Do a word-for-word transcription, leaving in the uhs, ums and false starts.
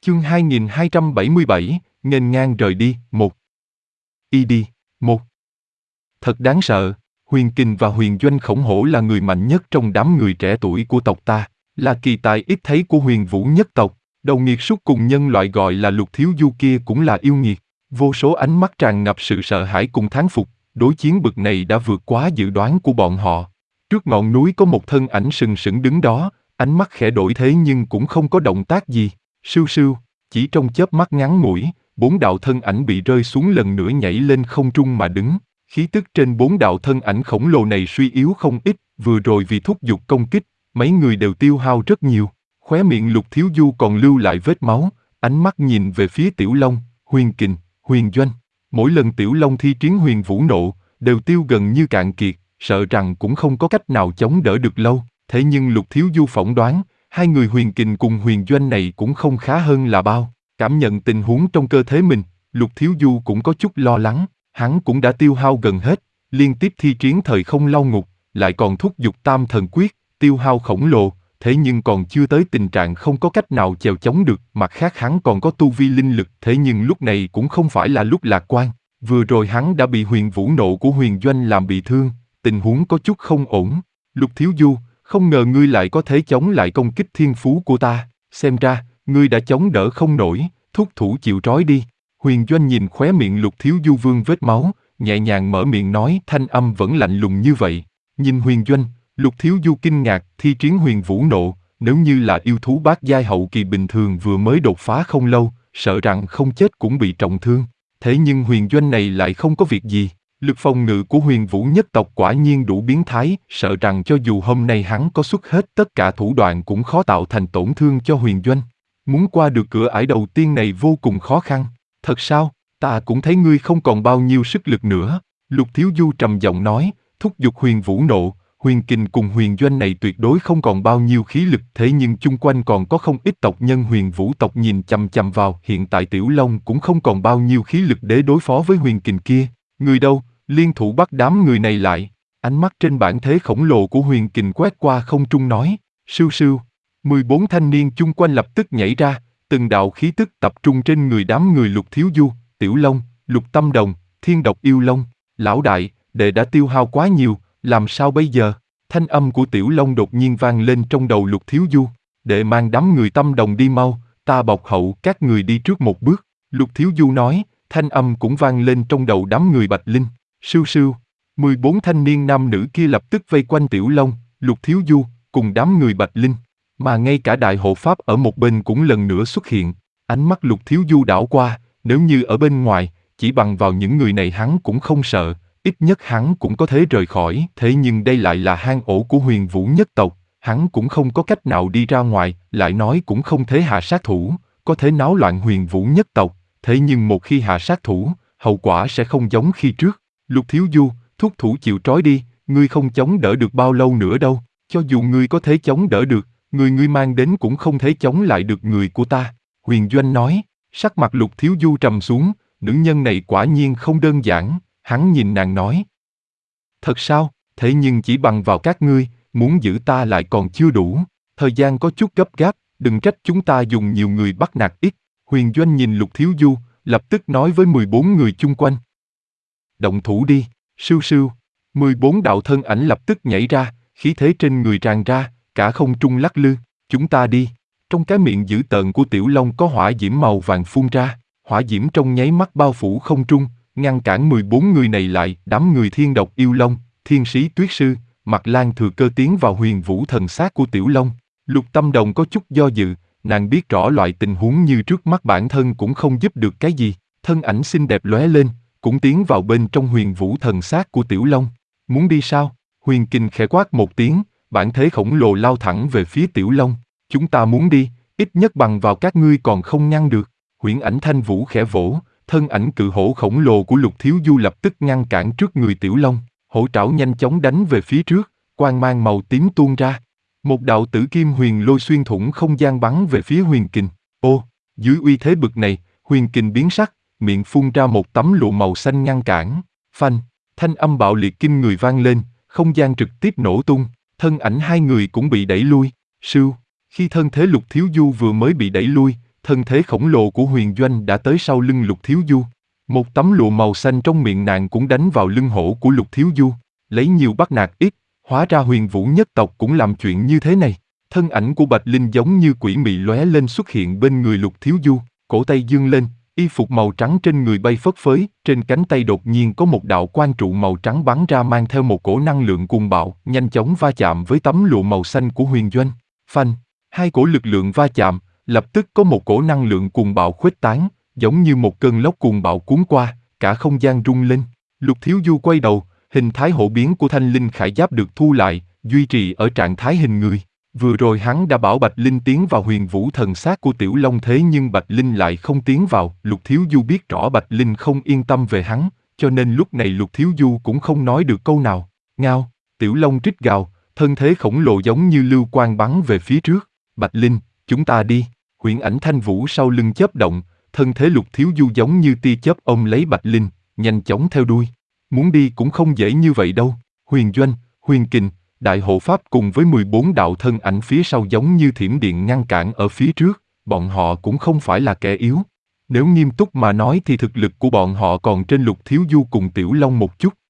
Chương hai nghìn hai trăm bảy mươi bảy, nghênh ngang rời đi, một. Y đi, một. Thật đáng sợ, Huyền Kình và Huyền Doanh khổng hổ là người mạnh nhất trong đám người trẻ tuổi của tộc ta, là kỳ tài ít thấy của Huyền Vũ nhất tộc, đầu nghiệt suốt cùng nhân loại gọi là Lục Thiếu Du kia cũng là yêu nghiệt. Vô số ánh mắt tràn ngập sự sợ hãi cùng thán phục, đối chiến bực này đã vượt quá dự đoán của bọn họ. Trước ngọn núi có một thân ảnh sừng sững đứng đó, ánh mắt khẽ đổi thế nhưng cũng không có động tác gì. Sưu sưu, chỉ trong chớp mắt ngắn ngủi, bốn đạo thân ảnh bị rơi xuống lần nữa nhảy lên không trung mà đứng. Khí tức trên bốn đạo thân ảnh khổng lồ này suy yếu không ít, vừa rồi vì thúc giục công kích, mấy người đều tiêu hao rất nhiều. Khóe miệng Lục Thiếu Du còn lưu lại vết máu, ánh mắt nhìn về phía Tiểu Long, Huyền Kình, Huyền Doanh. Mỗi lần Tiểu Long thi triển Huyền Vũ Nộ, đều tiêu gần như cạn kiệt, sợ rằng cũng không có cách nào chống đỡ được lâu. Thế nhưng Lục Thiếu Du phỏng đoán, hai người Huyền Kình cùng Huyền Doanh này cũng không khá hơn là bao. Cảm nhận tình huống trong cơ thể mình, Lục Thiếu Du cũng có chút lo lắng. Hắn cũng đã tiêu hao gần hết, liên tiếp thi triển thời không lao ngục, lại còn thúc giục tam thần quyết, tiêu hao khổng lồ, thế nhưng còn chưa tới tình trạng không có cách nào chèo chống được. Mặt khác hắn còn có tu vi linh lực, thế nhưng lúc này cũng không phải là lúc lạc quan. Vừa rồi hắn đã bị Huyền Vũ Nộ của Huyền Doanh làm bị thương, tình huống có chút không ổn. Lục Thiếu Du, không ngờ ngươi lại có thể chống lại công kích thiên phú của ta, xem ra, ngươi đã chống đỡ không nổi, thúc thủ chịu trói đi. Huyền Doanh nhìn khóe miệng Lục Thiếu Du vương vết máu, nhẹ nhàng mở miệng nói, thanh âm vẫn lạnh lùng như vậy. Nhìn Huyền Doanh, Lục Thiếu Du kinh ngạc, thi triển Huyền Vũ Nộ, nếu như là yêu thú bát giai hậu kỳ bình thường vừa mới đột phá không lâu, sợ rằng không chết cũng bị trọng thương. Thế nhưng Huyền Doanh này lại không có việc gì. Lực phòng ngự của Huyền Vũ nhất tộc quả nhiên đủ biến thái, sợ rằng cho dù hôm nay hắn có xuất hết tất cả thủ đoạn cũng khó tạo thành tổn thương cho Huyền Doanh. Muốn qua được cửa ải đầu tiên này vô cùng khó khăn. Thật sao, ta cũng thấy ngươi không còn bao nhiêu sức lực nữa. Lục Thiếu Du trầm giọng nói, thúc giục Huyền Vũ Nộ, Huyền Kình cùng Huyền Doanh này tuyệt đối không còn bao nhiêu khí lực, thế nhưng chung quanh còn có không ít tộc nhân Huyền Vũ tộc nhìn chằm chằm vào, hiện tại Tiểu Long cũng không còn bao nhiêu khí lực để đối phó với Huyền Kình kia. Người đâu, liên thủ bắt đám người này lại. Ánh mắt trên bản thế khổng lồ của Huyền Kình quét qua không trung nói, sưu sưu. mười bốn thanh niên chung quanh lập tức nhảy ra, từng đạo khí tức tập trung trên người đám người Lục Thiếu Du, Tiểu Long, Lục Tâm Đồng, Thiên Độc Yêu Long. Lão đại, đệ đã tiêu hao quá nhiều, làm sao bây giờ? Thanh âm của Tiểu Long đột nhiên vang lên trong đầu Lục Thiếu Du. Đệ mang đám người Tâm Đồng đi mau, ta bọc hậu các người đi trước một bước. Lục Thiếu Du nói, thanh âm cũng vang lên trong đầu đám người Bạch Linh. Sưu sưu, mười bốn thanh niên nam nữ kia lập tức vây quanh Tiểu Long, Lục Thiếu Du, cùng đám người Bạch Linh. Mà ngay cả đại hộ pháp ở một bên cũng lần nữa xuất hiện. Ánh mắt Lục Thiếu Du đảo qua, nếu như ở bên ngoài, chỉ bằng vào những người này hắn cũng không sợ, ít nhất hắn cũng có thể rời khỏi. Thế nhưng đây lại là hang ổ của Huyền Vũ nhất tộc, hắn cũng không có cách nào đi ra ngoài, lại nói cũng không thể hạ sát thủ, có thể náo loạn Huyền Vũ nhất tộc. Thế nhưng một khi hạ sát thủ, hậu quả sẽ không giống khi trước. Lục Thiếu Du, thúc thủ chịu trói đi, ngươi không chống đỡ được bao lâu nữa đâu, cho dù ngươi có thể chống đỡ được, người ngươi mang đến cũng không thể chống lại được người của ta. Huyền Doanh nói, sắc mặt Lục Thiếu Du trầm xuống, nữ nhân này quả nhiên không đơn giản, hắn nhìn nàng nói. Thật sao, thế nhưng chỉ bằng vào các ngươi, muốn giữ ta lại còn chưa đủ, thời gian có chút gấp gáp, đừng trách chúng ta dùng nhiều người bắt nạt ít. Huyền Doanh nhìn Lục Thiếu Du, lập tức nói với mười bốn người chung quanh. Động thủ đi, sưu sưu. mười bốn đạo thân ảnh lập tức nhảy ra, khí thế trên người tràn ra, cả không trung lắc lư. Chúng ta đi. Trong cái miệng dữ tợn của Tiểu Long có hỏa diễm màu vàng phun ra, hỏa diễm trong nháy mắt bao phủ không trung, ngăn cản mười bốn người này lại. Đám người Thiên Độc Yêu Long, Thiên Sĩ Tuyết Sư, Mặc Lan thừa cơ tiến vào Huyền Vũ thần sát của Tiểu Long. Lục Tâm Đồng có chút do dự, nàng biết rõ loại tình huống như trước mắt bản thân cũng không giúp được cái gì. Thân ảnh xinh đẹp lóe lên, cũng tiến vào bên trong Huyền Vũ thần sát của Tiểu Long. Muốn đi sao? Huyền Kình khẽ quát một tiếng, bản thế khổng lồ lao thẳng về phía Tiểu Long. Chúng ta muốn đi, ít nhất bằng vào các ngươi còn không ngăn được. Huyễn ảnh Thanh Vũ khẽ vỗ, thân ảnh cự hổ khổng lồ của Lục Thiếu Du lập tức ngăn cản trước người Tiểu Long. Hổ trảo nhanh chóng đánh về phía trước, quang mang màu tím tuôn ra. Một đạo tử kim huyền lôi xuyên thủng không gian bắn về phía Huyền Kình. Ô, dưới uy thế bực này, Huyền Kình biến sắc, miệng phun ra một tấm lụa màu xanh ngăn cản. Phanh, thanh âm bạo liệt kinh người vang lên, không gian trực tiếp nổ tung, thân ảnh hai người cũng bị đẩy lui. Sưu, khi thân thế Lục Thiếu Du vừa mới bị đẩy lui, Thân thế khổng lồ của Huyền Doanh đã tới sau lưng Lục Thiếu Du. Một tấm lụa màu xanh trong miệng nàng cũng đánh vào lưng hổ của Lục Thiếu Du. Lấy nhiều bắt nạt ít, hóa ra Huyền Vũ nhất tộc cũng làm chuyện như thế này. Thân ảnh của Bạch Linh giống như quỷ mị lóe lên xuất hiện bên người Lục Thiếu Du, cổ tay dương lên, y phục màu trắng trên người bay phất phới, trên cánh tay đột nhiên có một đạo quang trụ màu trắng bắn ra mang theo một cổ năng lượng cuồng bạo, nhanh chóng va chạm với tấm lụa màu xanh của Huyền Doanh. Phanh, hai cổ lực lượng va chạm, lập tức có một cổ năng lượng cuồng bạo khuếch tán, giống như một cơn lốc cuồng bạo cuốn qua, cả không gian rung lên. Lục Thiếu Du quay đầu, hình thái hổ biến của Thanh Linh Khải Giáp được thu lại, duy trì ở trạng thái hình người. Vừa rồi hắn đã bảo Bạch Linh tiến vào Huyền Vũ thần xác của Tiểu Long thế nhưng Bạch Linh lại không tiến vào. Lục Thiếu Du biết rõ Bạch Linh không yên tâm về hắn, cho nên lúc này Lục Thiếu Du cũng không nói được câu nào. Ngao, Tiểu Long rít gào, thân thế khổng lồ giống như lưu quang bắn về phía trước. Bạch Linh, chúng ta đi. Huyễn ảnh Thanh Vũ sau lưng chớp động, thân thế Lục Thiếu Du giống như tia chớp ôm lấy Bạch Linh, nhanh chóng theo đuôi. Muốn đi cũng không dễ như vậy đâu. Huyền Doanh, Huyền Kình, Đại Hộ Pháp cùng với mười bốn đạo thân ảnh phía sau giống như thiểm điện ngăn cản ở phía trước, bọn họ cũng không phải là kẻ yếu. Nếu nghiêm túc mà nói thì thực lực của bọn họ còn trên Lục Thiếu Du cùng Tiểu Long một chút.